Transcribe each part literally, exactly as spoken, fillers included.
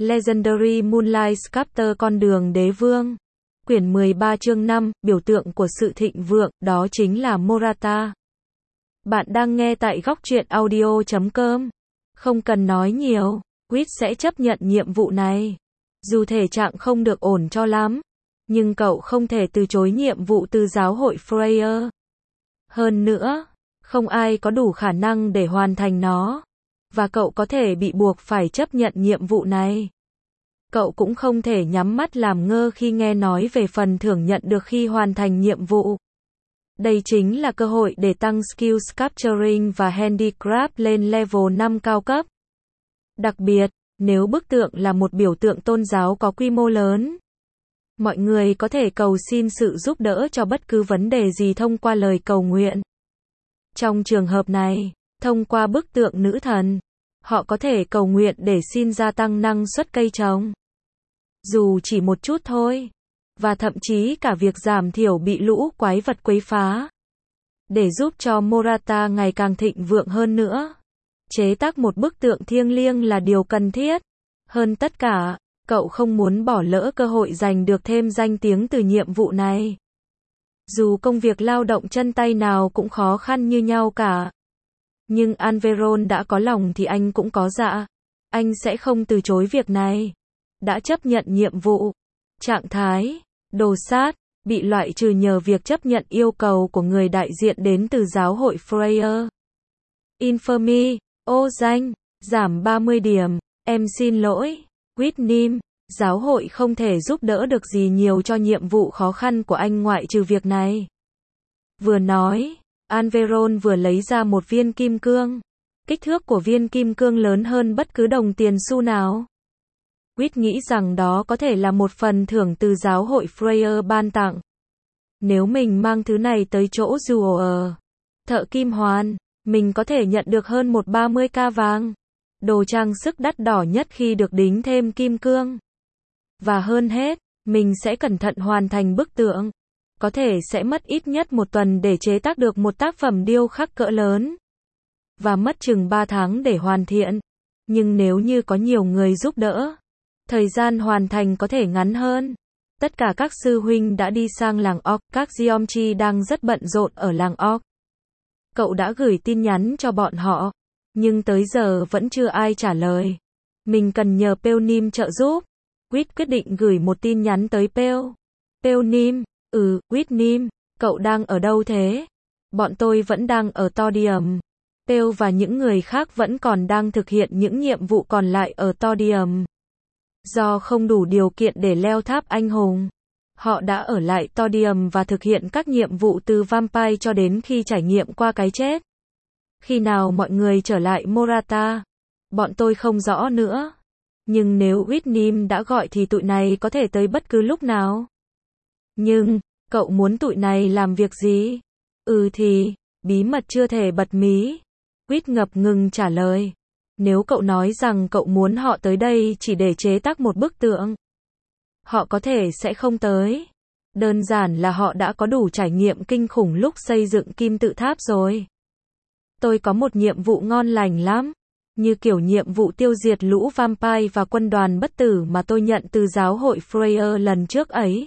Legendary Moonlight Sculptor con đường đế vương. Quyển mười ba chương năm, biểu tượng của sự thịnh vượng, đó chính là Morata. Bạn đang nghe tại góc truyện audio chấm com. Không cần nói nhiều, Quýt sẽ chấp nhận nhiệm vụ này. Dù thể trạng không được ổn cho lắm, nhưng cậu không thể từ chối nhiệm vụ từ giáo hội Freya. Hơn nữa, không ai có đủ khả năng để hoàn thành nó, và cậu có thể bị buộc phải chấp nhận nhiệm vụ này. Cậu cũng không thể nhắm mắt làm ngơ khi nghe nói về phần thưởng nhận được khi hoàn thành nhiệm vụ. Đây chính là cơ hội để tăng skill sculpturing và handicraft lên level năm cao cấp. Đặc biệt, nếu bức tượng là một biểu tượng tôn giáo có quy mô lớn, mọi người có thể cầu xin sự giúp đỡ cho bất cứ vấn đề gì thông qua lời cầu nguyện. Trong trường hợp này, thông qua bức tượng nữ thần, họ có thể cầu nguyện để xin gia tăng năng suất cây trồng. Dù chỉ một chút thôi. Và thậm chí cả việc giảm thiểu bị lũ quái vật quấy phá. Để giúp cho Morata ngày càng thịnh vượng hơn nữa, chế tác một bức tượng thiêng liêng là điều cần thiết. Hơn tất cả, cậu không muốn bỏ lỡ cơ hội giành được thêm danh tiếng từ nhiệm vụ này. Dù công việc lao động chân tay nào cũng khó khăn như nhau cả. Nhưng Anveron đã có lòng thì anh cũng có dạ. Anh sẽ không từ chối việc này. Đã chấp nhận nhiệm vụ. Trạng thái đồ sát bị loại trừ nhờ việc chấp nhận yêu cầu của người đại diện đến từ giáo hội Freya. Infamy, ô danh, giảm ba mươi điểm. Em xin lỗi, Whitney, giáo hội không thể giúp đỡ được gì nhiều cho nhiệm vụ khó khăn của anh ngoại trừ việc này. Vừa nói, Anveron vừa lấy ra một viên kim cương. Kích thước của viên kim cương lớn hơn bất cứ đồng tiền xu nào. Quýt nghĩ rằng đó có thể là một phần thưởng từ giáo hội Freya ban tặng. Nếu mình mang thứ này tới chỗ Jewel, thợ kim hoàn, mình có thể nhận được hơn một ba mươi ca vàng. Đồ trang sức đắt đỏ nhất khi được đính thêm kim cương. Và hơn hết, mình sẽ cẩn thận hoàn thành bức tượng. Có thể sẽ mất ít nhất một tuần để chế tác được một tác phẩm điêu khắc cỡ lớn. Và mất chừng ba tháng để hoàn thiện. Nhưng nếu như có nhiều người giúp đỡ, thời gian hoàn thành có thể ngắn hơn. Tất cả các sư huynh đã đi sang làng Orc, các Geomchi đang rất bận rộn ở làng Orc. Cậu đã gửi tin nhắn cho bọn họ, nhưng tới giờ vẫn chưa ai trả lời. Mình cần nhờ Peonim trợ giúp. Quýt quyết định gửi một tin nhắn tới Peo. Peonim, ừ, Whitney, cậu đang ở đâu thế? Bọn tôi vẫn đang ở Todium. Peo và những người khác vẫn còn đang thực hiện những nhiệm vụ còn lại ở Todium. Do không đủ điều kiện để leo tháp anh hùng, họ đã ở lại Todium và thực hiện các nhiệm vụ từ Vampire cho đến khi trải nghiệm qua cái chết. Khi nào mọi người trở lại Morata? Bọn tôi không rõ nữa. Nhưng nếu Whitney đã gọi thì tụi này có thể tới bất cứ lúc nào. Nhưng, cậu muốn tụi này làm việc gì? Ừ thì, bí mật chưa thể bật mí. Quýt ngập ngừng trả lời. Nếu cậu nói rằng cậu muốn họ tới đây chỉ để chế tác một bức tượng, họ có thể sẽ không tới. Đơn giản là họ đã có đủ trải nghiệm kinh khủng lúc xây dựng kim tự tháp rồi. Tôi có một nhiệm vụ ngon lành lắm. Như kiểu nhiệm vụ tiêu diệt lũ vampire và quân đoàn bất tử mà tôi nhận từ giáo hội Freya lần trước ấy.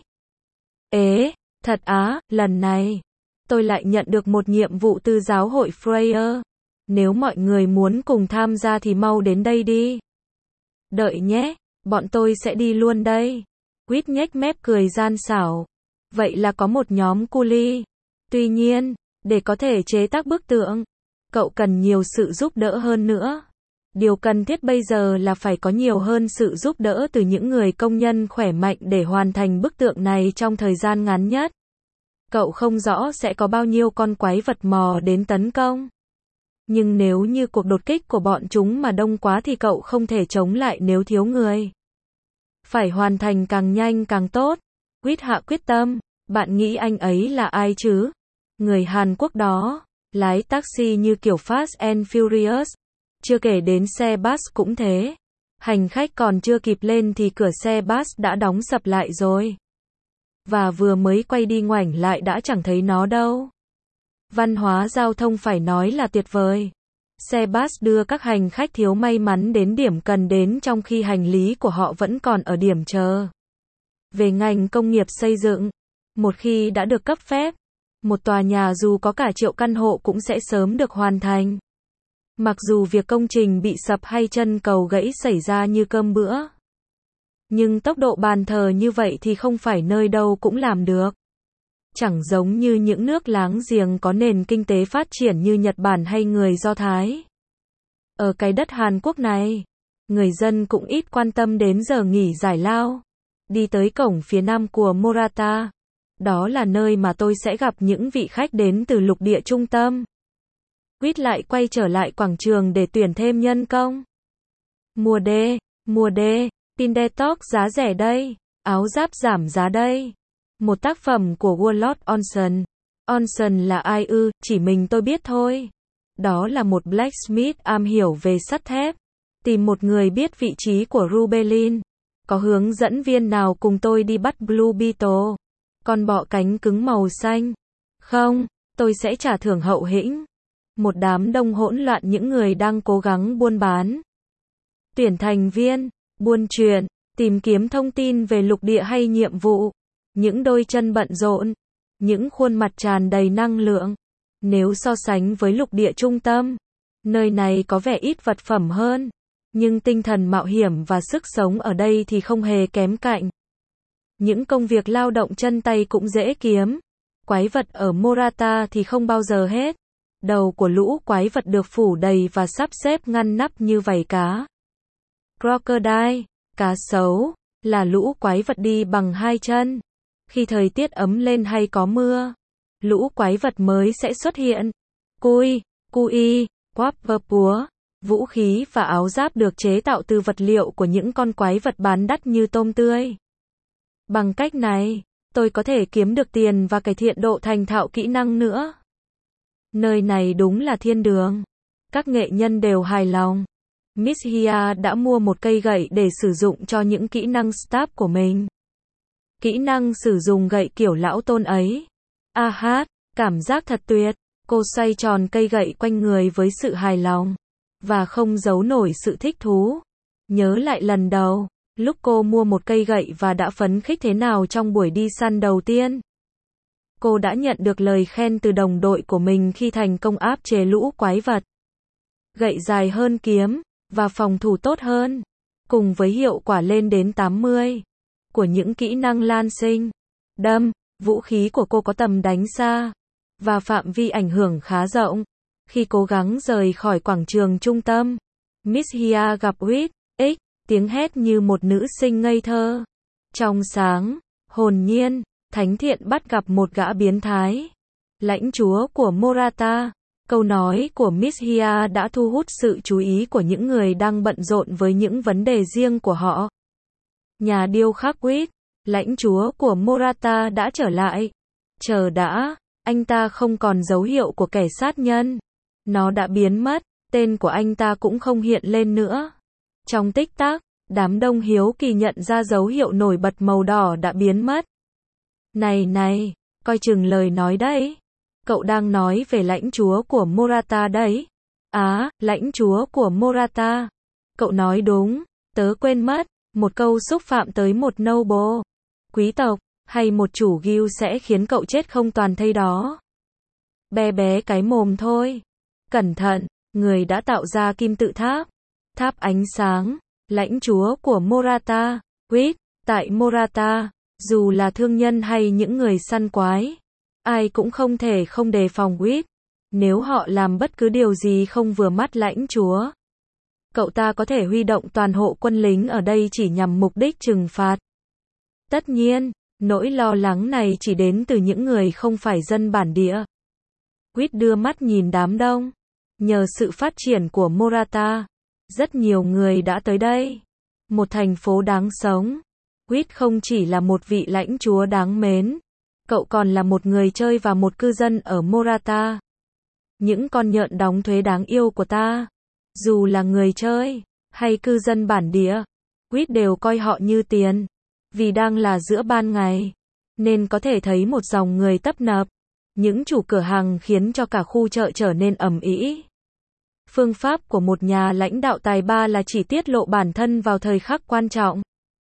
Ế, thật á, lần này, tôi lại nhận được một nhiệm vụ từ giáo hội Freya. Nếu mọi người muốn cùng tham gia thì mau đến đây đi. Đợi nhé, bọn tôi sẽ đi luôn đây. Quýt nhếch mép cười gian xảo. Vậy là có một nhóm culi. Tuy nhiên, để có thể chế tác bức tượng, cậu cần nhiều sự giúp đỡ hơn nữa. Điều cần thiết bây giờ là phải có nhiều hơn sự giúp đỡ từ những người công nhân khỏe mạnh để hoàn thành bức tượng này trong thời gian ngắn nhất. Cậu không rõ sẽ có bao nhiêu con quái vật mò đến tấn công. Nhưng nếu như cuộc đột kích của bọn chúng mà đông quá thì cậu không thể chống lại nếu thiếu người. Phải hoàn thành càng nhanh càng tốt. Quýt hạ quyết tâm. Bạn nghĩ anh ấy là ai chứ? Người Hàn Quốc đó, lái taxi như kiểu Fast and Furious. Chưa kể đến xe bus cũng thế. Hành khách còn chưa kịp lên thì cửa xe bus đã đóng sập lại rồi. Và vừa mới quay đi ngoảnh lại đã chẳng thấy nó đâu. Văn hóa giao thông phải nói là tuyệt vời. Xe bus đưa các hành khách thiếu may mắn đến điểm cần đến trong khi hành lý của họ vẫn còn ở điểm chờ. Về ngành công nghiệp xây dựng, một khi đã được cấp phép, một tòa nhà dù có cả triệu căn hộ cũng sẽ sớm được hoàn thành. Mặc dù việc công trình bị sập hay chân cầu gãy xảy ra như cơm bữa. Nhưng tốc độ bàn thờ như vậy thì không phải nơi đâu cũng làm được. Chẳng giống như những nước láng giềng có nền kinh tế phát triển như Nhật Bản hay người Do Thái. Ở cái đất Hàn Quốc này, người dân cũng ít quan tâm đến giờ nghỉ giải lao. Đi tới cổng phía nam của Morata. Đó là nơi mà tôi sẽ gặp những vị khách đến từ lục địa trung tâm. Quýt lại quay trở lại quảng trường để tuyển thêm nhân công. Mùa D, mùa D, pin detox giá rẻ đây, áo giáp giảm giá đây. Một tác phẩm của Warlord Olson. Olson là ai ư, chỉ mình tôi biết thôi. Đó là một blacksmith am hiểu về sắt thép. Tìm một người biết vị trí của Rubelin. Có hướng dẫn viên nào cùng tôi đi bắt Blue Beetle? Con bọ cánh cứng màu xanh. Không, tôi sẽ trả thưởng hậu hĩnh. Một đám đông hỗn loạn những người đang cố gắng buôn bán. Tuyển thành viên, buôn chuyện, tìm kiếm thông tin về lục địa hay nhiệm vụ. Những đôi chân bận rộn, những khuôn mặt tràn đầy năng lượng. Nếu so sánh với lục địa trung tâm, nơi này có vẻ ít vật phẩm hơn. Nhưng tinh thần mạo hiểm và sức sống ở đây thì không hề kém cạnh. Những công việc lao động chân tay cũng dễ kiếm. Quái vật ở Morata thì không bao giờ hết. Đầu của lũ quái vật được phủ đầy và sắp xếp ngăn nắp như vảy cá. Crocodile, cá sấu, là lũ quái vật đi bằng hai chân. Khi thời tiết ấm lên hay có mưa, lũ quái vật mới sẽ xuất hiện. Cui, cui, quapper púa, vũ khí và áo giáp được chế tạo từ vật liệu của những con quái vật bán đắt như tôm tươi. Bằng cách này, tôi có thể kiếm được tiền và cải thiện độ thành thạo kỹ năng nữa. Nơi này đúng là thiên đường. Các nghệ nhân đều hài lòng. Miss Hia đã mua một cây gậy để sử dụng cho những kỹ năng stab của mình. Kỹ năng sử dụng gậy kiểu lão tôn ấy. A hát, cảm giác thật tuyệt. Cô xoay tròn cây gậy quanh người với sự hài lòng. Và không giấu nổi sự thích thú. Nhớ lại lần đầu, lúc cô mua một cây gậy và đã phấn khích thế nào trong buổi đi săn đầu tiên. Cô đã nhận được lời khen từ đồng đội của mình khi thành công áp chế lũ quái vật. Gậy dài hơn kiếm, và phòng thủ tốt hơn. Cùng với hiệu quả lên đến tám mươi. Của những kỹ năng lan sinh, đâm, vũ khí của cô có tầm đánh xa. Và phạm vi ảnh hưởng khá rộng. Khi cố gắng rời khỏi quảng trường trung tâm, Miss Hia gặp Huýt, X, tiếng hét như một nữ sinh ngây thơ. Trong sáng, hồn nhiên, thánh thiện bắt gặp một gã biến thái. Lãnh chúa của Morata. Câu nói của Miss Hia đã thu hút sự chú ý của những người đang bận rộn với những vấn đề riêng của họ. Nhà điêu khắc Huýt, lãnh chúa của Morata đã trở lại. Chờ đã, anh ta không còn dấu hiệu của kẻ sát nhân. Nó đã biến mất, tên của anh ta cũng không hiện lên nữa. Trong tích tắc, đám đông hiếu kỳ nhận ra dấu hiệu nổi bật màu đỏ đã biến mất. Này này, coi chừng lời nói đấy. Cậu đang nói về lãnh chúa của Morata đấy. Á, lãnh chúa của Morata. Cậu nói đúng, tớ quên mất, một câu xúc phạm tới một noble, quý tộc, hay một chủ guild sẽ khiến cậu chết không toàn thây đó. Bé bé cái mồm thôi. Cẩn thận, người đã tạo ra kim tự tháp. Tháp ánh sáng, lãnh chúa của Morata, Huýt, tại Morata, dù là thương nhân hay những người săn quái, ai cũng không thể không đề phòng Huýt. Nếu họ làm bất cứ điều gì không vừa mắt lãnh chúa, cậu ta có thể huy động toàn hộ quân lính ở đây chỉ nhằm mục đích trừng phạt. Tất nhiên, nỗi lo lắng này chỉ đến từ những người không phải dân bản địa. Huýt đưa mắt nhìn đám đông. Nhờ sự phát triển của Morata, rất nhiều người đã tới đây. Một thành phố đáng sống. Huýt không chỉ là một vị lãnh chúa đáng mến, cậu còn là một người chơi và một cư dân ở Morata. Những con nhện đóng thuế đáng yêu của ta, dù là người chơi hay cư dân bản địa, Huýt đều coi họ như tiền. Vì đang là giữa ban ngày, nên có thể thấy một dòng người tấp nập. Những chủ cửa hàng khiến cho cả khu chợ trở nên ầm ĩ. Phương pháp của một nhà lãnh đạo tài ba là chỉ tiết lộ bản thân vào thời khắc quan trọng.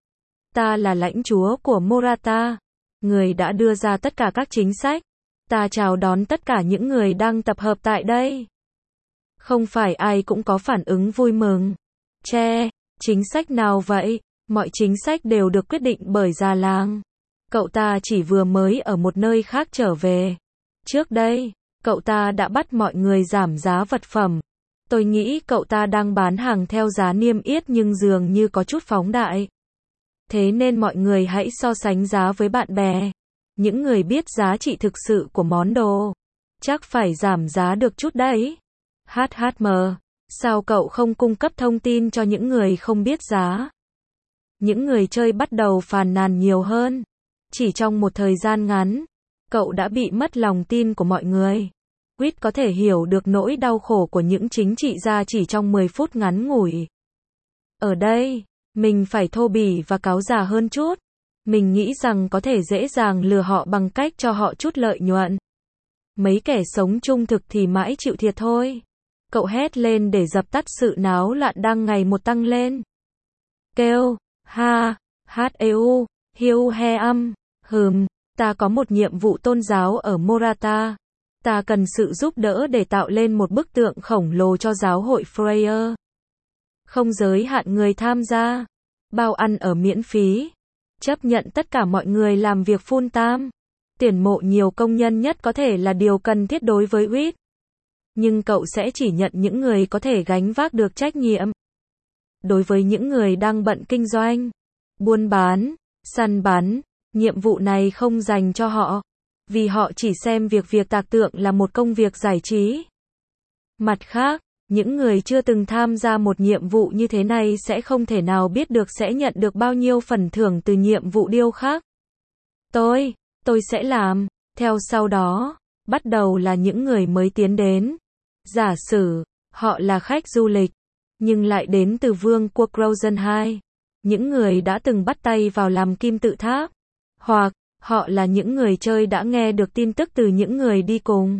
Ta là lãnh chúa của Morata, người đã đưa ra tất cả các chính sách. Ta chào đón tất cả những người đang tập hợp tại đây. Không phải ai cũng có phản ứng vui mừng. Che, chính sách nào vậy? Mọi chính sách đều được quyết định bởi già làng. Cậu ta chỉ vừa mới ở một nơi khác trở về. Trước đây, cậu ta đã bắt mọi người giảm giá vật phẩm. Tôi nghĩ cậu ta đang bán hàng theo giá niêm yết nhưng dường như có chút phóng đại. Thế nên mọi người hãy so sánh giá với bạn bè. Những người biết giá trị thực sự của món đồ. Chắc phải giảm giá được chút đấy. hát hát em, sao cậu không cung cấp thông tin cho những người không biết giá? Những người chơi bắt đầu phàn nàn nhiều hơn. Chỉ trong một thời gian ngắn, cậu đã bị mất lòng tin của mọi người. Quýt có thể hiểu được nỗi đau khổ của những chính trị gia chỉ trong mười phút ngắn ngủi. Ở đây, mình phải thô bỉ và cáo già hơn chút. Mình nghĩ rằng có thể dễ dàng lừa họ bằng cách cho họ chút lợi nhuận. Mấy kẻ sống trung thực thì mãi chịu thiệt thôi. Cậu hét lên để dập tắt sự náo loạn đang ngày một tăng lên. Kêu, ha, hát eu, hiu he âm, hừm, ta có một nhiệm vụ tôn giáo ở Morata. Ta cần sự giúp đỡ để tạo lên một bức tượng khổng lồ cho giáo hội Freya. Không giới hạn người tham gia. Bao ăn ở miễn phí. Chấp nhận tất cả mọi người làm việc full time. Tuyển mộ nhiều công nhân nhất có thể là điều cần thiết đối với Quýt. Nhưng cậu sẽ chỉ nhận những người có thể gánh vác được trách nhiệm. Đối với những người đang bận kinh doanh, buôn bán, săn bắn, nhiệm vụ này không dành cho họ. Vì họ chỉ xem việc việc tạc tượng là một công việc giải trí. Mặt khác, những người chưa từng tham gia một nhiệm vụ như thế này sẽ không thể nào biết được sẽ nhận được bao nhiêu phần thưởng từ nhiệm vụ điêu khắc. Tôi, tôi sẽ làm. Theo sau đó, bắt đầu là những người mới tiến đến. Giả sử, họ là khách du lịch, nhưng lại đến từ vương quốc Rosenheim. Những người đã từng bắt tay vào làm kim tự tháp. Hoặc, họ là những người chơi đã nghe được tin tức từ những người đi cùng.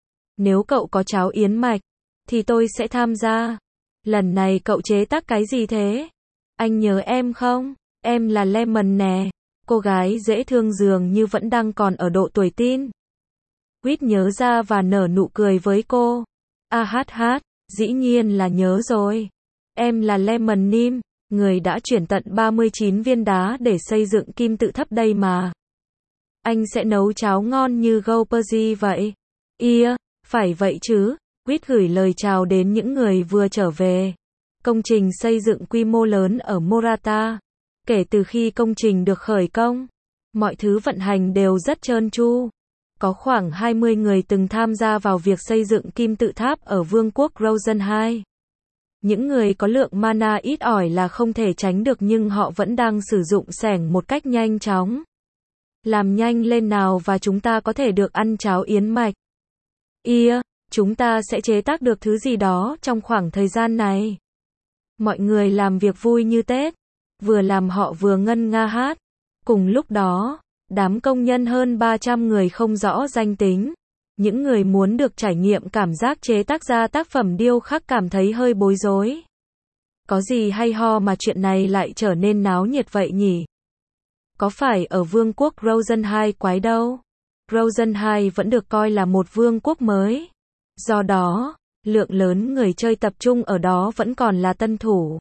Nếu cậu có cháo yến mạch, thì tôi sẽ tham gia. Lần này cậu chế tác cái gì thế? Anh nhớ em không? Em là Lemon nè. Cô gái dễ thương dường như vẫn đang còn ở độ tuổi teen. Quýt nhớ ra và nở nụ cười với cô. A hát hát, dĩ nhiên là nhớ rồi. Em là Lemon Nim, người đã chuyển tận ba mươi chín viên đá để xây dựng kim tự tháp đây mà. Anh sẽ nấu cháo ngon như Gauperzi vậy. Ia, phải vậy chứ. Quýt gửi lời chào đến những người vừa trở về. Công trình xây dựng quy mô lớn ở Morata. Kể từ khi công trình được khởi công, mọi thứ vận hành đều rất trơn tru. Có khoảng hai mươi người từng tham gia vào việc xây dựng kim tự tháp ở vương quốc Rosenheim. Những người có lượng mana ít ỏi là không thể tránh được nhưng họ vẫn đang sử dụng xẻng một cách nhanh chóng. Làm nhanh lên nào và chúng ta có thể được ăn cháo yến mạch. Ia, chúng ta sẽ chế tác được thứ gì đó trong khoảng thời gian này. Mọi người làm việc vui như Tết. Vừa làm họ vừa ngân nga hát. Cùng lúc đó, đám công nhân hơn ba trăm người không rõ danh tính. Những người muốn được trải nghiệm cảm giác chế tác ra tác phẩm điêu khắc cảm thấy hơi bối rối. Có gì hay ho mà chuyện này lại trở nên náo nhiệt vậy nhỉ? Có phải ở vương quốc Rosenheim quái đâu? Rosenheim vẫn được coi là một vương quốc mới. Do đó, lượng lớn người chơi tập trung ở đó vẫn còn là tân thủ.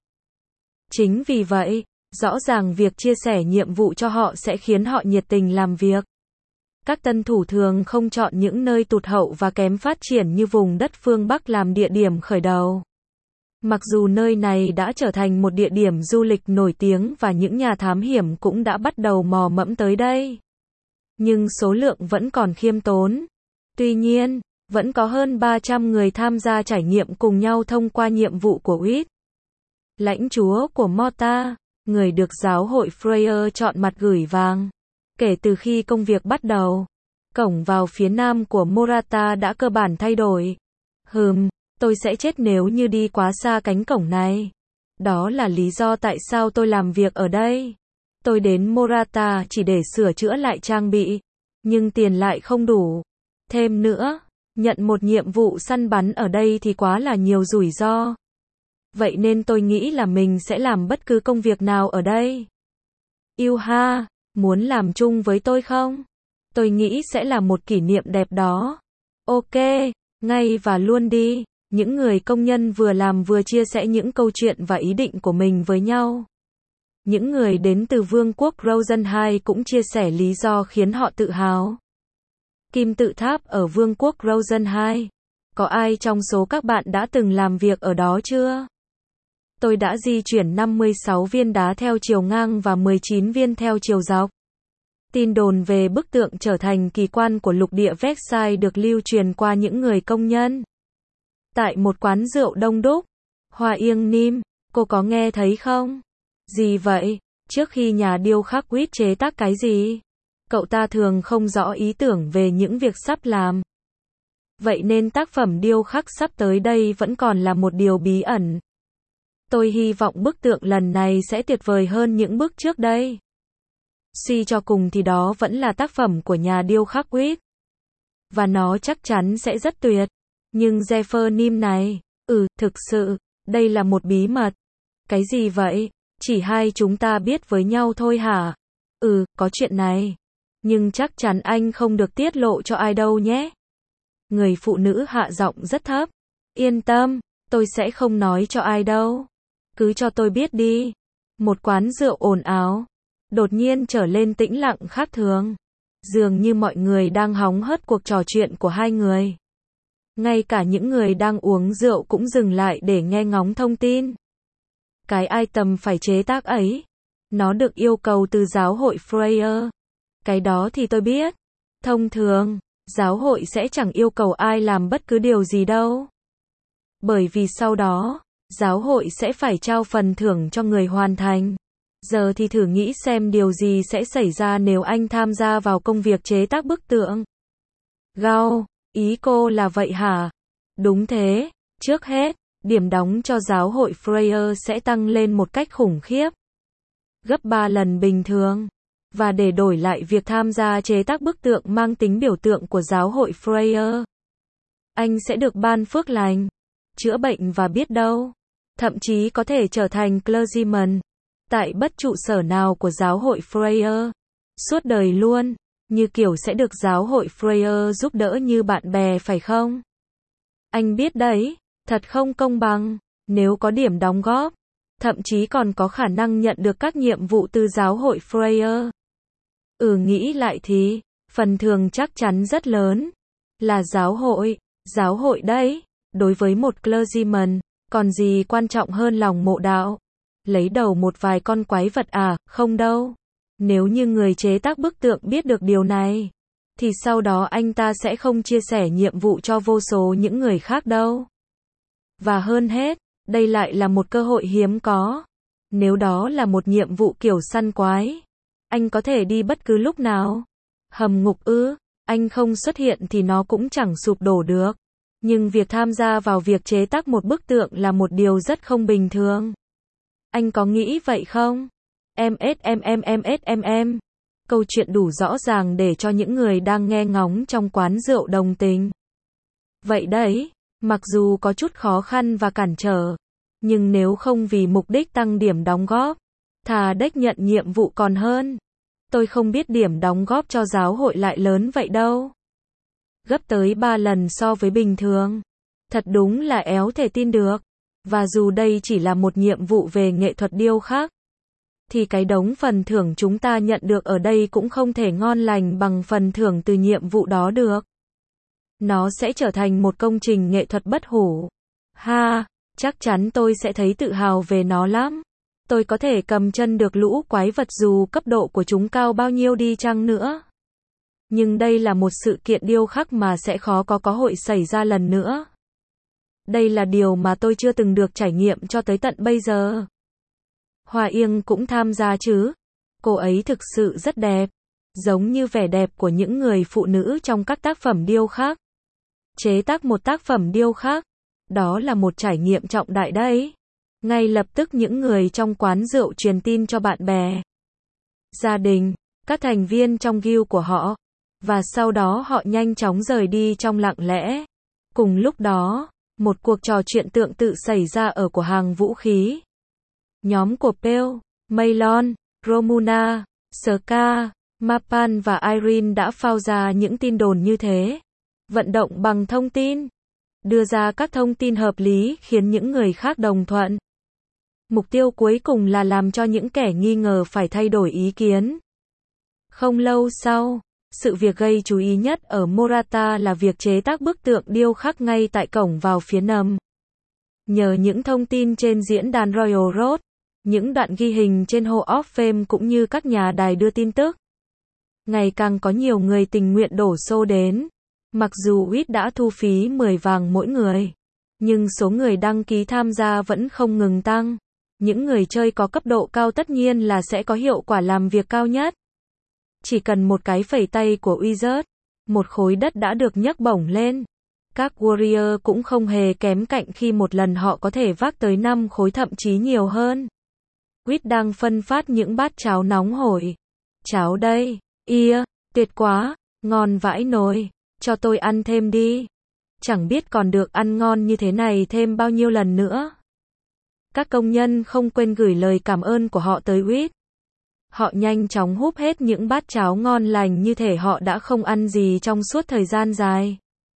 Chính vì vậy, rõ ràng việc chia sẻ nhiệm vụ cho họ sẽ khiến họ nhiệt tình làm việc. Các tân thủ thường không chọn những nơi tụt hậu và kém phát triển như vùng đất phương Bắc làm địa điểm khởi đầu. Mặc dù nơi này đã trở thành một địa điểm du lịch nổi tiếng và những nhà thám hiểm cũng đã bắt đầu mò mẫm tới đây. Nhưng số lượng vẫn còn khiêm tốn. Tuy nhiên, vẫn có hơn ba trăm người tham gia trải nghiệm cùng nhau thông qua nhiệm vụ của Quýt. Lãnh chúa của Morta, người được giáo hội Freya chọn mặt gửi vàng. Kể từ khi công việc bắt đầu, cổng vào phía nam của Morata đã cơ bản thay đổi. Hừm, tôi sẽ chết nếu như đi quá xa cánh cổng này. Đó là lý do tại sao tôi làm việc ở đây. Tôi đến Morata chỉ để sửa chữa lại trang bị, nhưng tiền lại không đủ. Thêm nữa, Nhận một nhiệm vụ săn bắn ở đây thì quá là nhiều rủi ro. Vậy nên tôi nghĩ là mình sẽ làm bất cứ công việc nào ở đây. Yêu ha, muốn làm chung với tôi không? Tôi nghĩ sẽ là một kỷ niệm đẹp đó. Ok, ngay và luôn đi. Những người công nhân vừa làm vừa chia sẻ những câu chuyện và ý định của mình với nhau. Những người đến từ Vương quốc Rosenheim cũng chia sẻ lý do khiến họ tự hào. Kim tự tháp ở Vương quốc Rosenheim. Có ai trong số các bạn đã từng làm việc ở đó chưa? Tôi đã di chuyển năm mươi sáu viên đá theo chiều ngang và mười chín viên theo chiều dọc. Tin đồn về bức tượng trở thành kỳ quan của lục địa Versailles được lưu truyền qua những người công nhân. Tại một quán rượu đông đúc, Hoa Yên Nim, cô có nghe thấy không? Gì vậy? Trước khi nhà điêu khắc Whit chế tác cái gì? Cậu ta thường không rõ ý tưởng về những việc sắp làm. Vậy nên tác phẩm điêu khắc sắp tới đây vẫn còn là một điều bí ẩn. Tôi hy vọng bức tượng lần này sẽ tuyệt vời hơn những bức trước đây. Suy cho cùng thì đó vẫn là tác phẩm của nhà điêu khắc Whit. Và nó chắc chắn sẽ rất tuyệt. Nhưng Zephyr Nim này, ừ, thực sự, đây là một bí mật. Cái gì vậy? Chỉ hai chúng ta biết với nhau thôi hả? Ừ, có chuyện này. Nhưng chắc chắn anh không được tiết lộ cho ai đâu nhé. Người phụ nữ hạ giọng rất thấp. Yên tâm, tôi sẽ không nói cho ai đâu. Cứ cho tôi biết đi. Một quán rượu ồn ào. Đột nhiên trở lên tĩnh lặng khác thường. Dường như mọi người đang hóng hớt cuộc trò chuyện của hai người. Ngay cả những người đang uống rượu cũng dừng lại để nghe ngóng thông tin. Cái item phải chế tác ấy, nó được yêu cầu từ giáo hội Freya. Cái đó thì tôi biết. Thông thường, giáo hội sẽ chẳng yêu cầu ai làm bất cứ điều gì đâu. Bởi vì sau đó, giáo hội sẽ phải trao phần thưởng cho người hoàn thành. Giờ thì thử nghĩ xem điều gì sẽ xảy ra nếu anh tham gia vào công việc chế tác bức tượng. Gao, ý cô là vậy hả? Đúng thế, trước hết, điểm đóng cho giáo hội Freya sẽ tăng lên một cách khủng khiếp. Gấp ba lần bình thường. Và để đổi lại việc tham gia chế tác bức tượng mang tính biểu tượng của giáo hội Freya, anh sẽ được ban phước lành, chữa bệnh và biết đâu, thậm chí có thể trở thành clergyman tại bất trụ sở nào của giáo hội Freya. Suốt đời luôn, như kiểu sẽ được giáo hội Freya giúp đỡ như bạn bè phải không? Anh biết đấy, thật không công bằng, nếu có điểm đóng góp, thậm chí còn có khả năng nhận được các nhiệm vụ từ giáo hội Freya. Ừ, nghĩ lại thì, phần thưởng chắc chắn rất lớn. Là giáo hội, giáo hội đấy, đối với một clergyman, còn gì quan trọng hơn lòng mộ đạo? Lấy đầu một vài con quái vật à, không đâu. Nếu như người chế tác bức tượng biết được điều này, thì sau đó anh ta sẽ không chia sẻ nhiệm vụ cho vô số những người khác đâu. Và hơn hết, đây lại là một cơ hội hiếm có. Nếu đó là một nhiệm vụ kiểu săn quái, anh có thể đi bất cứ lúc nào. Hầm ngục ư, anh không xuất hiện thì nó cũng chẳng sụp đổ được. Nhưng việc tham gia vào việc chế tác một bức tượng là một điều rất không bình thường. Anh có nghĩ vậy không? Em ét em em em ét em em. Câu chuyện đủ rõ ràng để cho những người đang nghe ngóng trong quán rượu đồng tình. Vậy đấy, mặc dù có chút khó khăn và cản trở, nhưng nếu không vì mục đích tăng điểm đóng góp, thà đếch nhận nhiệm vụ còn hơn. Tôi không biết điểm đóng góp cho giáo hội lại lớn vậy đâu. Gấp tới ba lần so với bình thường. Thật đúng là éo thể tin được. Và dù đây chỉ là một nhiệm vụ về nghệ thuật điêu khắc, thì cái đống phần thưởng chúng ta nhận được ở đây cũng không thể ngon lành bằng phần thưởng từ nhiệm vụ đó được. Nó sẽ trở thành một công trình nghệ thuật bất hủ. Ha, chắc chắn tôi sẽ thấy tự hào về nó lắm. Tôi có thể cầm chân được lũ quái vật dù cấp độ của chúng cao bao nhiêu đi chăng nữa. Nhưng đây là một sự kiện điêu khắc mà sẽ khó có cơ hội xảy ra lần nữa. Đây là điều mà tôi chưa từng được trải nghiệm cho tới tận bây giờ. Hoa Yên cũng tham gia chứ. Cô ấy thực sự rất đẹp. Giống như vẻ đẹp của những người phụ nữ trong các tác phẩm điêu khắc. Chế tác một tác phẩm điêu khắc, đó là một trải nghiệm trọng đại đấy. Ngay lập tức những người trong quán rượu truyền tin cho bạn bè, gia đình, các thành viên trong guild của họ. Và sau đó họ nhanh chóng rời đi trong lặng lẽ. Cùng lúc đó, một cuộc trò chuyện tương tự xảy ra ở của hàng vũ khí. Nhóm của Pale, Maylon, Romuna, Ska, Mapan và Irene đã phao ra những tin đồn như thế. Vận động bằng thông tin. Đưa ra các thông tin hợp lý khiến những người khác đồng thuận. Mục tiêu cuối cùng là làm cho những kẻ nghi ngờ phải thay đổi ý kiến. Không lâu sau, sự việc gây chú ý nhất ở Morata là việc chế tác bức tượng điêu khắc ngay tại cổng vào phía Nam. Nhờ những thông tin trên diễn đàn Royal Road, những đoạn ghi hình trên Hall of Fame cũng như các nhà đài đưa tin tức, ngày càng có nhiều người tình nguyện đổ xô đến. Mặc dù u i tê đã thu phí mười vàng mỗi người, nhưng số người đăng ký tham gia vẫn không ngừng tăng. Những người chơi có cấp độ cao tất nhiên là sẽ có hiệu quả làm việc cao nhất. Chỉ cần một cái phẩy tay của Wizard, một khối đất đã được nhấc bổng lên. Các Warrior cũng không hề kém cạnh khi một lần họ có thể vác tới năm khối thậm chí nhiều hơn. u i tê đang phân phát những bát cháo nóng hổi. Cháo đây, ia, tuyệt quá, ngon vãi nồi, cho tôi ăn thêm đi. Chẳng biết còn được ăn ngon như thế này thêm bao nhiêu lần nữa. Các công nhân không quên gửi lời cảm ơn của họ tới u i tê. Họ nhanh chóng húp hết những bát cháo ngon lành như thể họ đã không ăn gì trong suốt thời gian dài.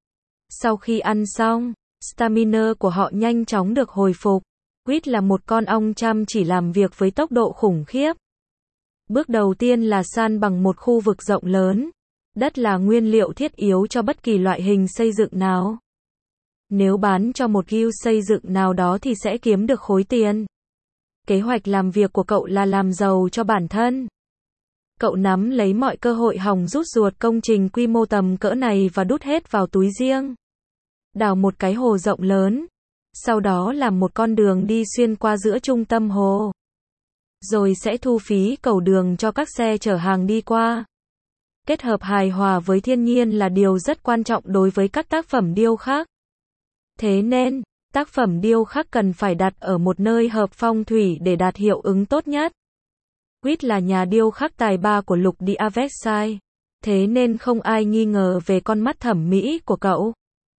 Sau khi ăn xong, stamina của họ nhanh chóng được hồi phục. u i tê là một con ong chăm chỉ làm việc với tốc độ khủng khiếp. Bước đầu tiên là san bằng một khu vực rộng lớn. Đất là nguyên liệu thiết yếu cho bất kỳ loại hình xây dựng nào. Nếu bán cho một guild xây dựng nào đó thì sẽ kiếm được khối tiền. Kế hoạch làm việc của cậu là làm giàu cho bản thân. Cậu nắm lấy mọi cơ hội hòng rút ruột công trình quy mô tầm cỡ này và đút hết vào túi riêng. Đào một cái hồ rộng lớn. Sau đó làm một con đường đi xuyên qua giữa trung tâm hồ. Rồi sẽ thu phí cầu đường cho các xe chở hàng đi qua. Kết hợp hài hòa với thiên nhiên là điều rất quan trọng đối với các tác phẩm điêu khắc. Thế nên, tác phẩm điêu khắc cần phải đặt ở một nơi hợp phong thủy để đạt hiệu ứng tốt nhất. u i tê là nhà điêu khắc tài ba của lục địa Versailles. Thế nên không ai nghi ngờ về con mắt thẩm mỹ của cậu.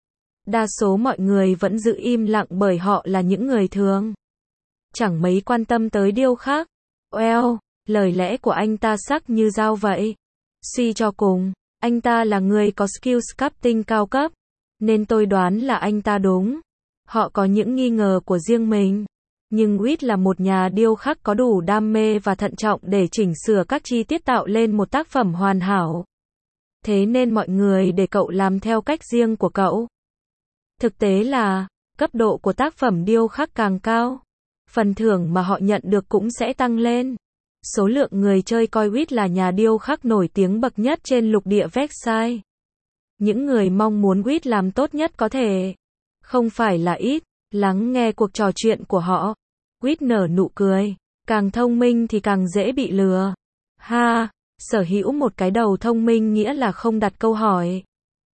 Đa số mọi người vẫn giữ im lặng bởi họ là những người thường. Chẳng mấy quan tâm tới điêu khắc. Well, lời lẽ của anh ta sắc như dao vậy. Suy cho cùng, anh ta là người có skill sculpting cao cấp. Nên tôi đoán là anh ta đúng. Họ có những nghi ngờ của riêng mình. Nhưng u i tê là một nhà điêu khắc có đủ đam mê và thận trọng để chỉnh sửa các chi tiết tạo lên một tác phẩm hoàn hảo. Thế nên mọi người để cậu làm theo cách riêng của cậu. Thực tế là, cấp độ của tác phẩm điêu khắc càng cao, phần thưởng mà họ nhận được cũng sẽ tăng lên. Số lượng người chơi coi u i tê là nhà điêu khắc nổi tiếng bậc nhất trên lục địa Versailles. Những người mong muốn u i tê làm tốt nhất có thể. Không phải là ít. Lắng nghe cuộc trò chuyện của họ. u i tê nở nụ cười. Càng thông minh thì càng dễ bị lừa. Ha, sở hữu một cái đầu thông minh nghĩa là không đặt câu hỏi.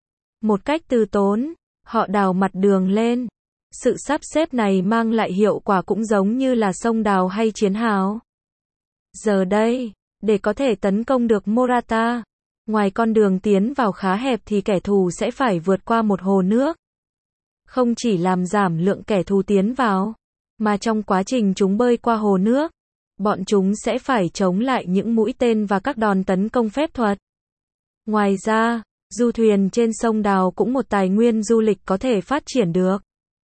Một cách từ tốn, họ đào mặt đường lên. Sự sắp xếp này mang lại hiệu quả cũng giống như là sông đào hay chiến hào. Giờ đây, để có thể tấn công được Morata, ngoài con đường tiến vào khá hẹp thì kẻ thù sẽ phải vượt qua một hồ nước. Không chỉ làm giảm lượng kẻ thù tiến vào, mà trong quá trình chúng bơi qua hồ nước, bọn chúng sẽ phải chống lại những mũi tên và các đòn tấn công phép thuật. Ngoài ra, du thuyền trên sông đào cũng một tài nguyên du lịch có thể phát triển được.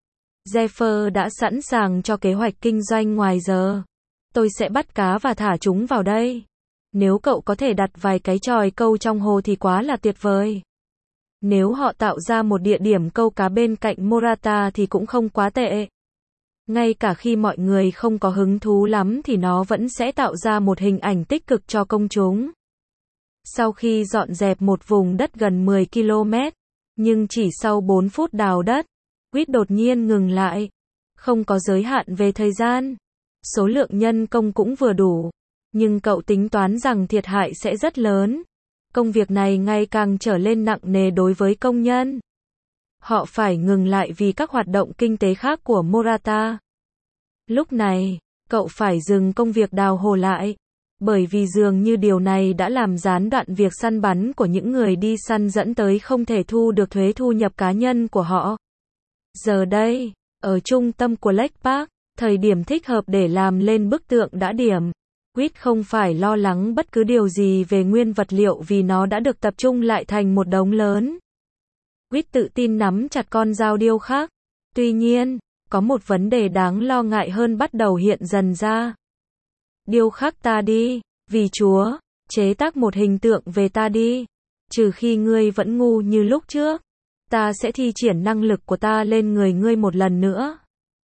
Zephyr đã sẵn sàng cho kế hoạch kinh doanh ngoài giờ. Tôi sẽ bắt cá và thả chúng vào đây. Nếu cậu có thể đặt vài cái chòi câu trong hồ thì quá là tuyệt vời. Nếu họ tạo ra một địa điểm câu cá bên cạnh Morata thì cũng không quá tệ. Ngay cả khi mọi người không có hứng thú lắm thì nó vẫn sẽ tạo ra một hình ảnh tích cực cho công chúng. Sau khi dọn dẹp một vùng đất gần mười ki lô mét, nhưng chỉ sau bốn phút đào đất, u i tê đột nhiên ngừng lại. Không có giới hạn về thời gian. Số lượng nhân công cũng vừa đủ. Nhưng cậu tính toán rằng thiệt hại sẽ rất lớn. Công việc này ngày càng trở lên nặng nề đối với công nhân. Họ phải ngừng lại vì các hoạt động kinh tế khác của Morata. Lúc này, cậu phải dừng công việc đào hồ lại. Bởi vì dường như điều này đã làm gián đoạn việc săn bắn của những người đi săn dẫn tới không thể thu được thuế thu nhập cá nhân của họ. Giờ đây, ở trung tâm của Lake Park, thời điểm thích hợp để làm lên bức tượng đã điểm. Quýt không phải lo lắng bất cứ điều gì về nguyên vật liệu vì nó đã được tập trung lại thành một đống lớn. Quýt tự tin nắm chặt con dao điêu khắc. Tuy nhiên, có một vấn đề đáng lo ngại hơn bắt đầu hiện dần ra. Điêu khắc ta đi, vì Chúa, chế tác một hình tượng về ta đi. Trừ khi ngươi vẫn ngu như lúc trước, ta sẽ thi triển năng lực của ta lên người ngươi một lần nữa.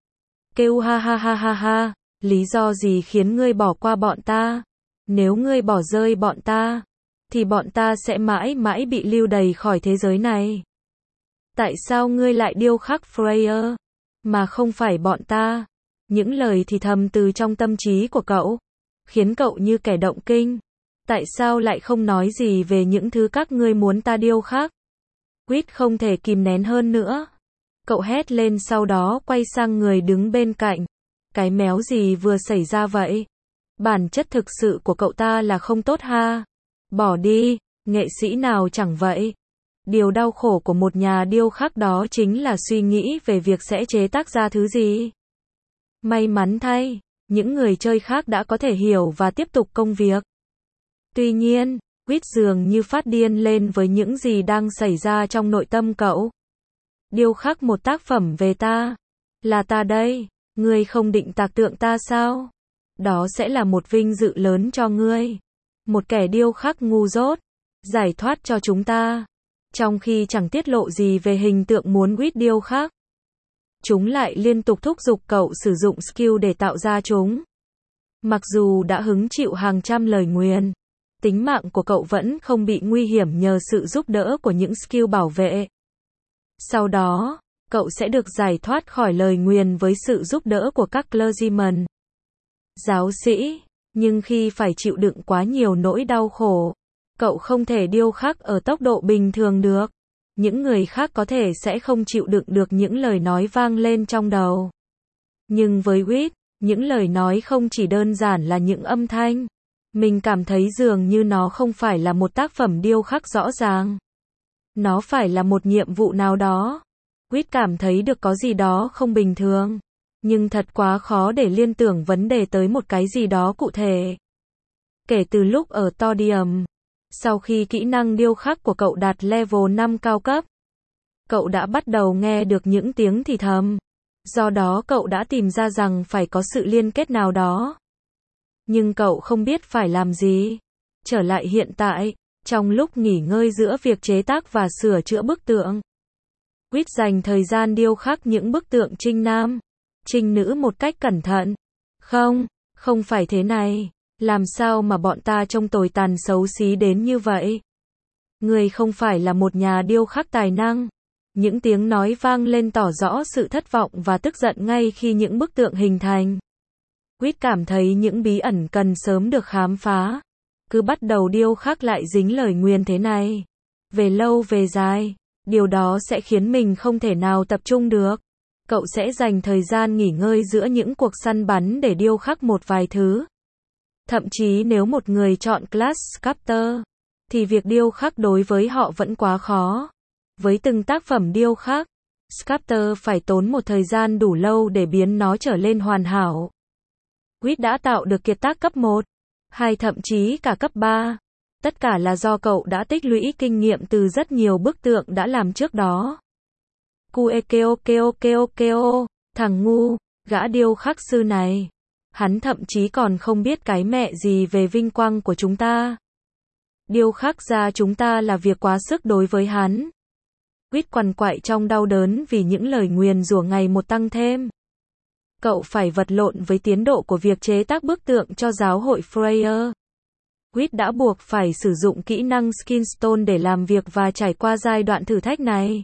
Kêu ha ha ha ha ha, lý do gì khiến ngươi bỏ qua bọn ta? Nếu ngươi bỏ rơi bọn ta, thì bọn ta sẽ mãi mãi bị lưu đày khỏi thế giới này. Tại sao ngươi lại điêu khắc Freya, mà không phải bọn ta? Những lời thì thầm từ trong tâm trí của cậu, khiến cậu như kẻ động kinh. Tại sao lại không nói gì về những thứ các ngươi muốn ta điêu khắc? Quýt không thể kìm nén hơn nữa. Cậu hét lên sau đó quay sang người đứng bên cạnh. Cái méo gì vừa xảy ra vậy? Bản chất thực sự của cậu ta là không tốt ha? Bỏ đi, nghệ sĩ nào chẳng vậy? Điều đau khổ của một nhà điêu khắc đó chính là suy nghĩ về việc sẽ chế tác ra thứ gì. May mắn thay, những người chơi khác đã có thể hiểu và tiếp tục công việc. Tuy nhiên, Quýt dường như phát điên lên với những gì đang xảy ra trong nội tâm cậu. Điêu khắc một tác phẩm về ta. Là ta đây, ngươi không định tạc tượng ta sao? Đó sẽ là một vinh dự lớn cho ngươi. Một kẻ điêu khắc ngu dốt, giải thoát cho chúng ta. Trong khi chẳng tiết lộ gì về hình tượng muốn Quýt điêu khắc, chúng lại liên tục thúc giục cậu sử dụng skill để tạo ra chúng. Mặc dù đã hứng chịu hàng trăm lời nguyền, tính mạng của cậu vẫn không bị nguy hiểm nhờ sự giúp đỡ của những skill bảo vệ. Sau đó, cậu sẽ được giải thoát khỏi lời nguyền với sự giúp đỡ của các clergyman, giáo sĩ, nhưng khi phải chịu đựng quá nhiều nỗi đau khổ, cậu không thể điêu khắc ở tốc độ bình thường được. Những người khác có thể sẽ không chịu đựng được những lời nói vang lên trong đầu. Nhưng với Quýt, những lời nói không chỉ đơn giản là những âm thanh. Mình cảm thấy dường như nó không phải là một tác phẩm điêu khắc rõ ràng. Nó phải là một nhiệm vụ nào đó. Quýt cảm thấy được có gì đó không bình thường. Nhưng thật quá khó để liên tưởng vấn đề tới một cái gì đó cụ thể. Kể từ lúc ở Todium, sau khi kỹ năng điêu khắc của cậu đạt level năm cao cấp, cậu đã bắt đầu nghe được những tiếng thì thầm. Do đó cậu đã tìm ra rằng phải có sự liên kết nào đó. Nhưng cậu không biết phải làm gì. Trở lại hiện tại, trong lúc nghỉ ngơi giữa việc chế tác và sửa chữa bức tượng, Quýt dành thời gian điêu khắc những bức tượng trinh nam, trinh nữ một cách cẩn thận. Không, không phải thế này. Làm sao mà bọn ta trông tồi tàn xấu xí đến như vậy? Ngươi không phải là một nhà điêu khắc tài năng. Những tiếng nói vang lên tỏ rõ sự thất vọng và tức giận ngay khi những bức tượng hình thành. Quýt cảm thấy những bí ẩn cần sớm được khám phá. Cứ bắt đầu điêu khắc lại dính lời nguyền thế này. Về lâu về dài, điều đó sẽ khiến mình không thể nào tập trung được. Cậu sẽ dành thời gian nghỉ ngơi giữa những cuộc săn bắn để điêu khắc một vài thứ. Thậm chí nếu một người chọn class sculptor, thì việc điêu khắc đối với họ vẫn quá khó. Với từng tác phẩm điêu khắc, sculptor phải tốn một thời gian đủ lâu để biến nó trở lên hoàn hảo. Quýt đã tạo được kiệt tác cấp một, hai thậm chí cả cấp ba. Tất cả là do cậu đã tích lũy kinh nghiệm từ rất nhiều bức tượng đã làm trước đó. Kue keo keo keo keo, thằng ngu, gã điêu khắc sư này. Hắn thậm chí còn không biết cái mẹ gì về vinh quang của chúng ta. Điêu khắc ra chúng ta là việc quá sức đối với hắn. Quýt quằn quại trong đau đớn vì những lời nguyền rủa ngày một tăng thêm. Cậu phải vật lộn với tiến độ của việc chế tác bức tượng cho giáo hội Freya. Quýt đã buộc phải sử dụng kỹ năng Skinstone để làm việc và trải qua giai đoạn thử thách này.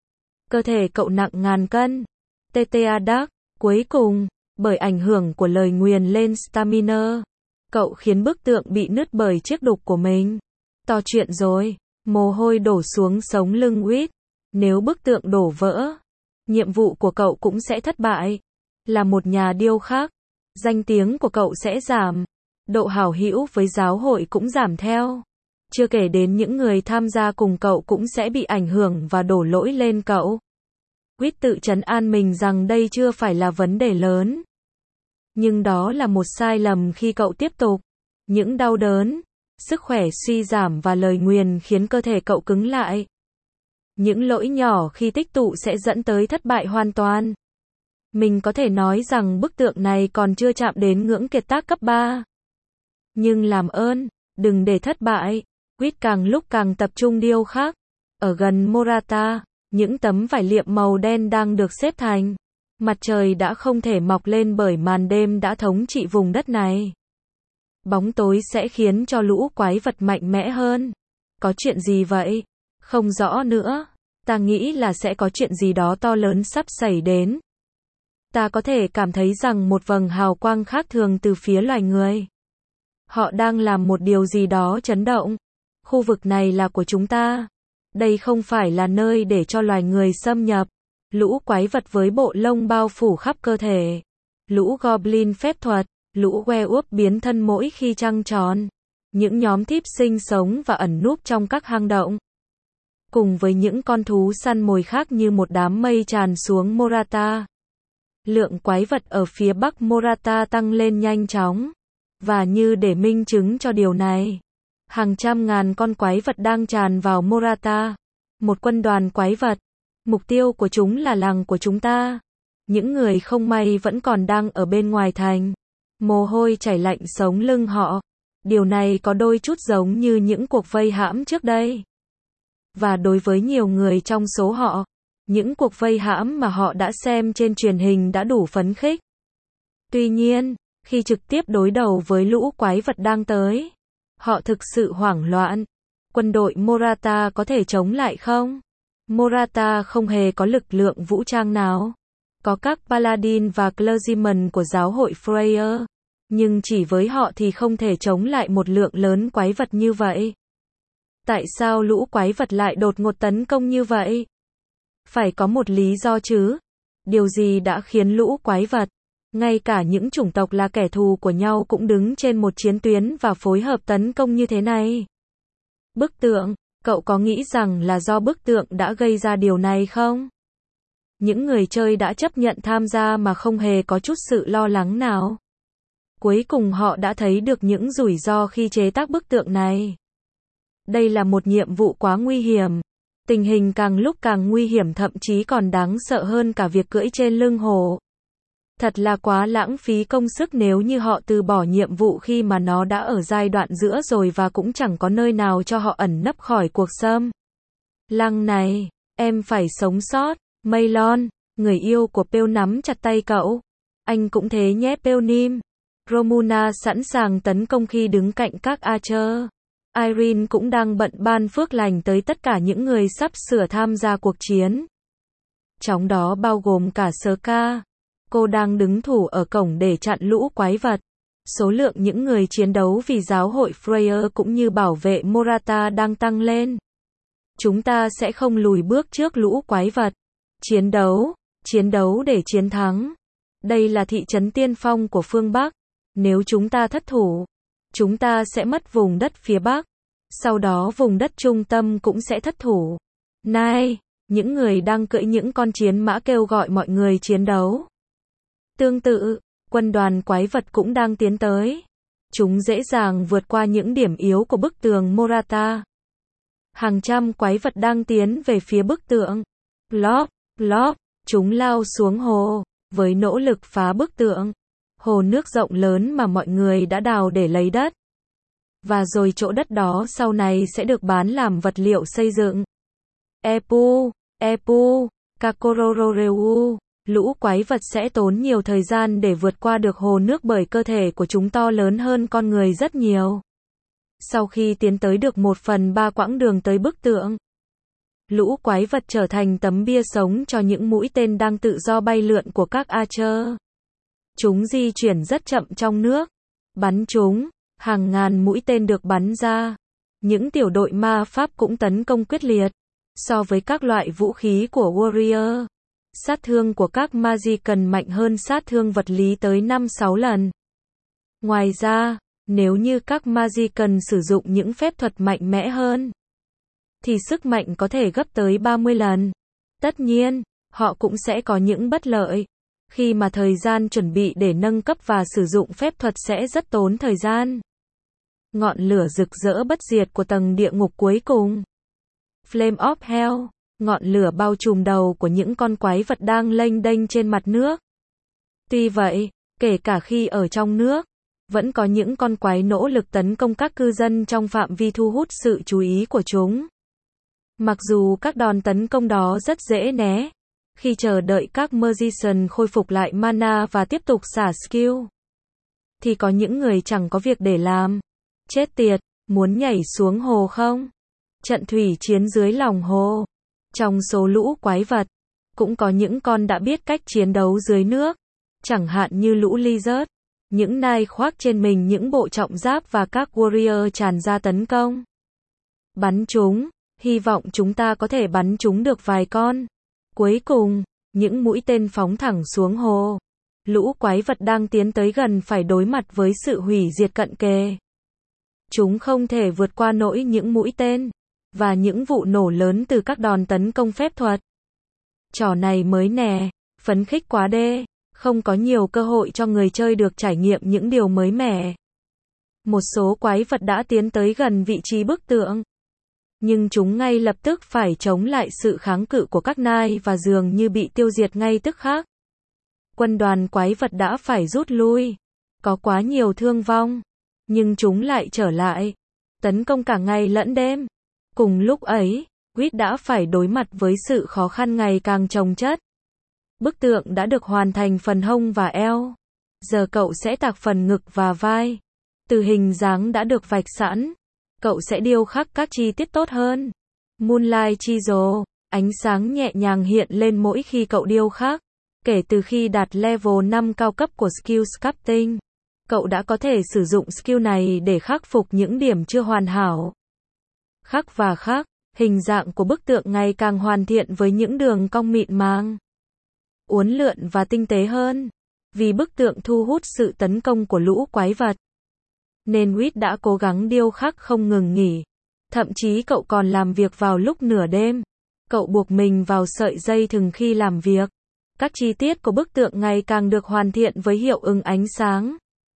Cơ thể cậu nặng ngàn cân. tê tê a Dark, cuối cùng, bởi ảnh hưởng của lời nguyền lên stamina, cậu khiến bức tượng bị nứt bởi chiếc đục của mình. To chuyện rồi, mồ hôi đổ xuống sống lưng Quýt. Nếu bức tượng đổ vỡ, nhiệm vụ của cậu cũng sẽ thất bại. Là một nhà điêu khắc, danh tiếng của cậu sẽ giảm. độ hảo hữu với giáo hội cũng giảm theo. Chưa kể đến những người tham gia cùng cậu cũng sẽ bị ảnh hưởng và đổ lỗi lên cậu. Quýt tự trấn an mình rằng đây chưa phải là vấn đề lớn. Nhưng đó là một sai lầm khi cậu tiếp tục. Những đau đớn, sức khỏe suy giảm và lời nguyền khiến cơ thể cậu cứng lại. Những lỗi nhỏ khi tích tụ sẽ dẫn tới thất bại hoàn toàn. Mình có thể nói rằng bức tượng này còn chưa chạm đến ngưỡng kiệt tác cấp ba. Nhưng làm ơn, đừng để thất bại. Quýt càng lúc càng tập trung điêu khắc. Ở gần Morata, những tấm vải liệm màu đen đang được xếp thành. Mặt trời đã không thể mọc lên bởi màn đêm đã thống trị vùng đất này. Bóng tối sẽ khiến cho lũ quái vật mạnh mẽ hơn. Có chuyện gì vậy? Không rõ nữa. Ta nghĩ là sẽ có chuyện gì đó to lớn sắp xảy đến. Ta có thể cảm thấy rằng một vầng hào quang khác thường từ phía loài người. Họ đang làm một điều gì đó chấn động. Khu vực này là của chúng ta. Đây không phải là nơi để cho loài người xâm nhập. Lũ quái vật với bộ lông bao phủ khắp cơ thể. Lũ goblin phép thuật. Lũ werewolf biến thân mỗi khi trăng tròn. Những nhóm thiếp sinh sống và ẩn núp trong các hang động. Cùng với những con thú săn mồi khác như một đám mây tràn xuống Morata. Lượng quái vật ở phía bắc Morata tăng lên nhanh chóng. Và như để minh chứng cho điều này, hàng trăm ngàn con quái vật đang tràn vào Morata. Một quân đoàn quái vật. Mục tiêu của chúng là làng của chúng ta. Những người không may vẫn còn đang ở bên ngoài thành. Mồ hôi chảy lạnh sống lưng họ. Điều này có đôi chút giống như những cuộc vây hãm trước đây. Và đối với nhiều người trong số họ, những cuộc vây hãm mà họ đã xem trên truyền hình đã đủ phấn khích. Tuy nhiên, khi trực tiếp đối đầu với lũ quái vật đang tới, họ thực sự hoảng loạn. Quân đội Morata có thể chống lại không? Morata không hề có lực lượng vũ trang nào. Có các paladin và clergyman của giáo hội Freyr. Nhưng chỉ với họ thì không thể chống lại một lượng lớn quái vật như vậy. Tại sao lũ quái vật lại đột ngột tấn công như vậy? Phải có một lý do chứ. Điều gì đã khiến lũ quái vật, ngay cả những chủng tộc là kẻ thù của nhau cũng đứng trên một chiến tuyến và phối hợp tấn công như thế này? Bức tượng, cậu có nghĩ rằng là do bức tượng đã gây ra điều này không? Những người chơi đã chấp nhận tham gia mà không hề có chút sự lo lắng nào. Cuối cùng họ đã thấy được những rủi ro khi chế tác bức tượng này. Đây là một nhiệm vụ quá nguy hiểm. Tình hình càng lúc càng nguy hiểm, thậm chí còn đáng sợ hơn cả việc cưỡi trên lưng hổ. Thật là quá lãng phí công sức nếu như họ từ bỏ nhiệm vụ khi mà nó đã ở giai đoạn giữa rồi và cũng chẳng có nơi nào cho họ ẩn nấp khỏi cuộc xâm lăng này. Em phải sống sót. Maylon, người yêu của Pêu nắm chặt tay cậu. Anh cũng thế nhé Pewnim. Romuna sẵn sàng tấn công khi đứng cạnh các Archer. Irene cũng đang bận ban phước lành tới tất cả những người sắp sửa tham gia cuộc chiến. Trong đó bao gồm cả Ska. Cô đang đứng thủ ở cổng để chặn lũ quái vật. Số lượng những người chiến đấu vì giáo hội Freyr cũng như bảo vệ Morata đang tăng lên. Chúng ta sẽ không lùi bước trước lũ quái vật. Chiến đấu, chiến đấu để chiến thắng. Đây là thị trấn tiên phong của phương Bắc. Nếu chúng ta thất thủ, chúng ta sẽ mất vùng đất phía Bắc. Sau đó vùng đất trung tâm cũng sẽ thất thủ. Này, những người đang cưỡi những con chiến mã kêu gọi mọi người chiến đấu. Tương tự, quân đoàn quái vật cũng đang tiến tới. Chúng dễ dàng vượt qua những điểm yếu của bức tường Morata. Hàng trăm quái vật đang tiến về phía bức tượng. Plop, plop, chúng lao xuống hồ, với nỗ lực phá bức tượng. Hồ nước rộng lớn mà mọi người đã đào để lấy đất. Và rồi chỗ đất đó sau này sẽ được bán làm vật liệu xây dựng. Epu, Epu, Kakorororeu. Lũ quái vật sẽ tốn nhiều thời gian để vượt qua được hồ nước bởi cơ thể của chúng to lớn hơn con người rất nhiều. Sau khi tiến tới được một phần ba quãng đường tới bức tượng, lũ quái vật trở thành tấm bia sống cho những mũi tên đang tự do bay lượn của các Archer. Chúng di chuyển rất chậm trong nước. Bắn chúng, hàng ngàn mũi tên được bắn ra. Những tiểu đội ma pháp cũng tấn công quyết liệt. So với các loại vũ khí của Warrior, sát thương của các Magican mạnh hơn sát thương vật lý tới năm sáu lần. Ngoài ra, Nếu như các Magician sử dụng những phép thuật mạnh mẽ hơn, thì sức mạnh có thể gấp tới ba mươi lần. Tất nhiên, họ cũng sẽ có những bất lợi, khi mà thời gian chuẩn bị để nâng cấp và sử dụng phép thuật sẽ rất tốn thời gian. Ngọn lửa rực rỡ bất diệt của tầng địa ngục cuối cùng. Flame of Hell, ngọn lửa bao trùm đầu của những con quái vật đang lênh đênh trên mặt nước. Tuy vậy, kể cả khi ở trong nước, vẫn có những con quái nỗ lực tấn công các cư dân trong phạm vi thu hút sự chú ý của chúng. Mặc dù các đòn tấn công đó rất dễ né, khi chờ đợi các Magician khôi phục lại mana và tiếp tục xả skill, thì có những người chẳng có việc để làm. Chết tiệt, muốn nhảy xuống hồ không? Trận thủy chiến dưới lòng hồ. Trong số lũ quái vật, cũng có những con đã biết cách chiến đấu dưới nước, chẳng hạn như lũ lizard. Những nai khoác trên mình những bộ trọng giáp và các warrior tràn ra tấn công. Bắn chúng, hy vọng chúng ta có thể bắn chúng được vài con. Cuối cùng, những mũi tên phóng thẳng xuống hồ. Lũ quái vật đang tiến tới gần phải đối mặt với sự hủy diệt cận kề. Chúng không thể vượt qua nổi những mũi tên và những vụ nổ lớn từ các đòn tấn công phép thuật. Trò này mới nè, phấn khích quá đê, không có nhiều cơ hội cho người chơi được trải nghiệm những điều mới mẻ. Một số quái vật đã tiến tới gần vị trí bức tượng, nhưng chúng ngay lập tức phải chống lại sự kháng cự của các nai và dường như bị tiêu diệt ngay tức khắc. Quân đoàn quái vật đã phải rút lui, có quá nhiều thương vong, nhưng chúng lại trở lại, tấn công cả ngày lẫn đêm. Cùng lúc ấy, Quýt đã phải đối mặt với sự khó khăn ngày càng chồng chất. Bức tượng đã được hoàn thành phần hông và eo. Giờ cậu sẽ tạc phần ngực và vai. Từ hình dáng đã được vạch sẵn, cậu sẽ điêu khắc các chi tiết tốt hơn. Moonlight Chisel, ánh sáng nhẹ nhàng hiện lên mỗi khi cậu điêu khắc. Kể từ khi đạt level năm cao cấp của Skill Sculpting, cậu đã có thể sử dụng skill này để khắc phục những điểm chưa hoàn hảo. Khắc và khắc, hình dạng của bức tượng ngày càng hoàn thiện với những đường cong mịn màng, uốn lượn và tinh tế hơn. Vì bức tượng thu hút sự tấn công của lũ quái vật, nên Quýt đã cố gắng điêu khắc không ngừng nghỉ. Thậm chí cậu còn làm việc vào lúc nửa đêm. Cậu buộc mình vào sợi dây thừng khi làm việc. Các chi tiết của bức tượng ngày càng được hoàn thiện với hiệu ứng ánh sáng.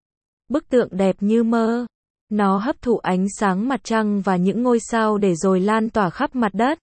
Bức tượng đẹp như mơ. Nó hấp thụ ánh sáng mặt trăng và những ngôi sao để rồi lan tỏa khắp mặt đất.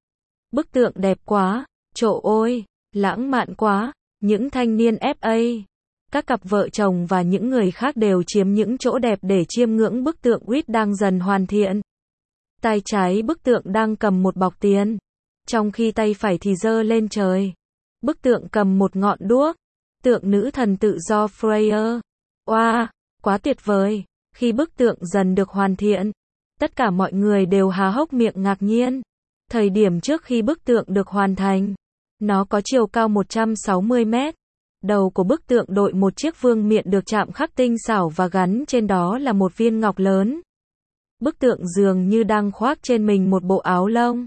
Bức tượng đẹp quá, trộ ôi, lãng mạn quá. Những thanh niên ép a, các cặp vợ chồng và những người khác đều chiếm những chỗ đẹp để chiêm ngưỡng bức tượng Quýt đang dần hoàn thiện. Tay trái bức tượng đang cầm một bọc tiền, trong khi tay phải thì giơ lên trời. Bức tượng cầm một ngọn đuốc, tượng nữ thần tự do Freya. Wow, quá tuyệt vời! Khi bức tượng dần được hoàn thiện, tất cả mọi người đều há hốc miệng ngạc nhiên. Thời điểm trước khi bức tượng được hoàn thành, nó có chiều cao một trăm sáu mươi mét. Đầu của bức tượng đội một chiếc vương miện được chạm khắc tinh xảo và gắn trên đó là một viên ngọc lớn. Bức tượng dường như đang khoác trên mình một bộ áo lông.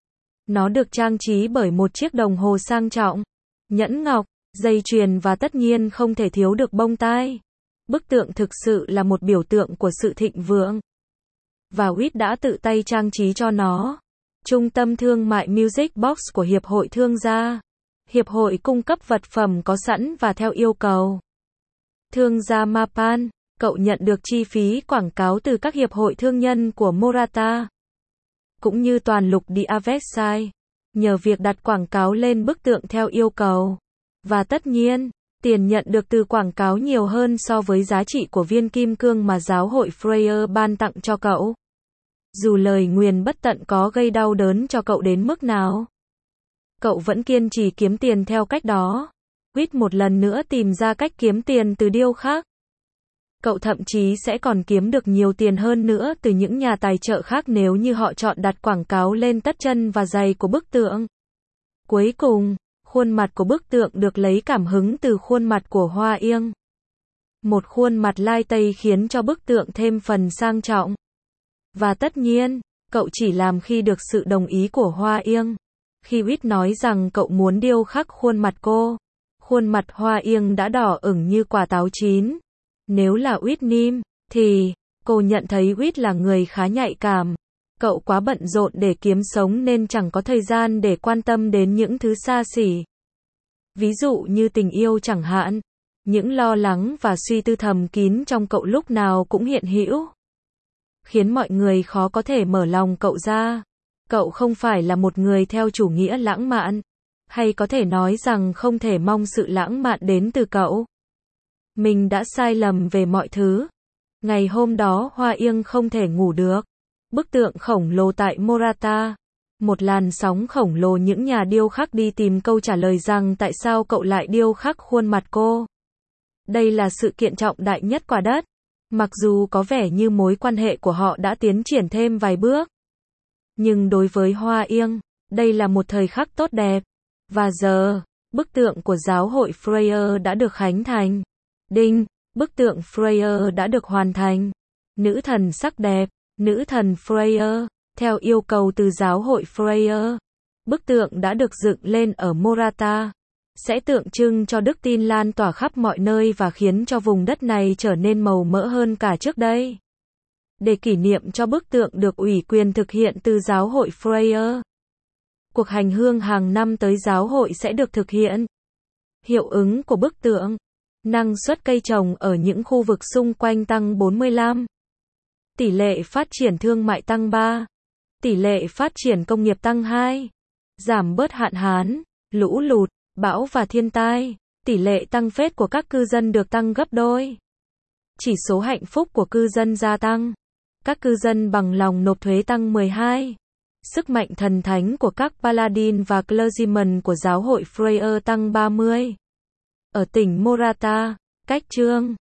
Nó được trang trí bởi một chiếc đồng hồ sang trọng, nhẫn ngọc, dây chuyền và tất nhiên không thể thiếu được bông tai. Bức tượng thực sự là một biểu tượng của sự thịnh vượng. Và Quýt đã tự tay trang trí cho nó. Trung tâm thương mại Music Box của Hiệp hội Thương gia. Hiệp hội cung cấp vật phẩm có sẵn và theo yêu cầu. Thương gia Mapan, cậu nhận được chi phí quảng cáo từ các hiệp hội thương nhân của Morata, cũng như toàn lục địa Avexai, nhờ việc đặt quảng cáo lên bức tượng theo yêu cầu. Và tất nhiên, tiền nhận được từ quảng cáo nhiều hơn so với giá trị của viên kim cương mà giáo hội Freya ban tặng cho cậu. Dù lời nguyền bất tận có gây đau đớn cho cậu đến mức nào, cậu vẫn kiên trì kiếm tiền theo cách đó. Quýt một lần nữa tìm ra cách kiếm tiền từ điêu khắc. Cậu thậm chí sẽ còn kiếm được nhiều tiền hơn nữa từ những nhà tài trợ khác nếu như họ chọn đặt quảng cáo lên tất chân và giày của bức tượng. Cuối cùng, khuôn mặt của bức tượng được lấy cảm hứng từ khuôn mặt của Hoa Yêng. Một khuôn mặt lai tây khiến cho bức tượng thêm phần sang trọng. Và tất nhiên, cậu chỉ làm khi được sự đồng ý của Hoa Yêng. Khi Quýt nói rằng cậu muốn điêu khắc khuôn mặt cô, khuôn mặt Hoa Yêng đã đỏ ửng như quả táo chín. Nếu là Whitney, thì, cô nhận thấy Whit là người khá nhạy cảm. Cậu quá bận rộn để kiếm sống nên chẳng có thời gian để quan tâm đến những thứ xa xỉ. Ví dụ như tình yêu chẳng hạn. Những lo lắng và suy tư thầm kín trong cậu lúc nào cũng hiện hữu, khiến mọi người khó có thể mở lòng cậu ra. Cậu không phải là một người theo chủ nghĩa lãng mạn, hay có thể nói rằng không thể mong sự lãng mạn đến từ cậu. Mình đã sai lầm về mọi thứ. Ngày hôm đó Hoa Yên không thể ngủ được. Bức tượng khổng lồ tại Morata. Một làn sóng khổng lồ những nhà điêu khắc đi tìm câu trả lời rằng tại sao cậu lại điêu khắc khuôn mặt cô. Đây là sự kiện trọng đại nhất quả đất. Mặc dù có vẻ như mối quan hệ của họ đã tiến triển thêm vài bước. Nhưng đối với Hoa Yên, đây là một thời khắc tốt đẹp. Và giờ, bức tượng của giáo hội Freya đã được khánh thành. Đinh, bức tượng Freya đã được hoàn thành. Nữ thần sắc đẹp, nữ thần Freya, theo yêu cầu từ giáo hội Freya. Bức tượng đã được dựng lên ở Morata. Sẽ tượng trưng cho đức tin lan tỏa khắp mọi nơi và khiến cho vùng đất này trở nên màu mỡ hơn cả trước đây. Để kỷ niệm cho bức tượng được ủy quyền thực hiện từ giáo hội Freya. Cuộc hành hương hàng năm tới giáo hội sẽ được thực hiện. Hiệu ứng của bức tượng. Năng suất cây trồng ở những khu vực xung quanh tăng bốn mươi lăm. Tỷ lệ phát triển thương mại tăng ba. Tỷ lệ phát triển công nghiệp tăng hai. Giảm bớt hạn hán, lũ lụt, bão và thiên tai. Tỷ lệ tăng phết của các cư dân được tăng gấp đôi. Chỉ số hạnh phúc của cư dân gia tăng. Các cư dân bằng lòng nộp thuế tăng mười hai. Sức mạnh thần thánh của các paladin và clergyman của giáo hội Freya tăng ba mươi. Ở tỉnh Morata, cách chương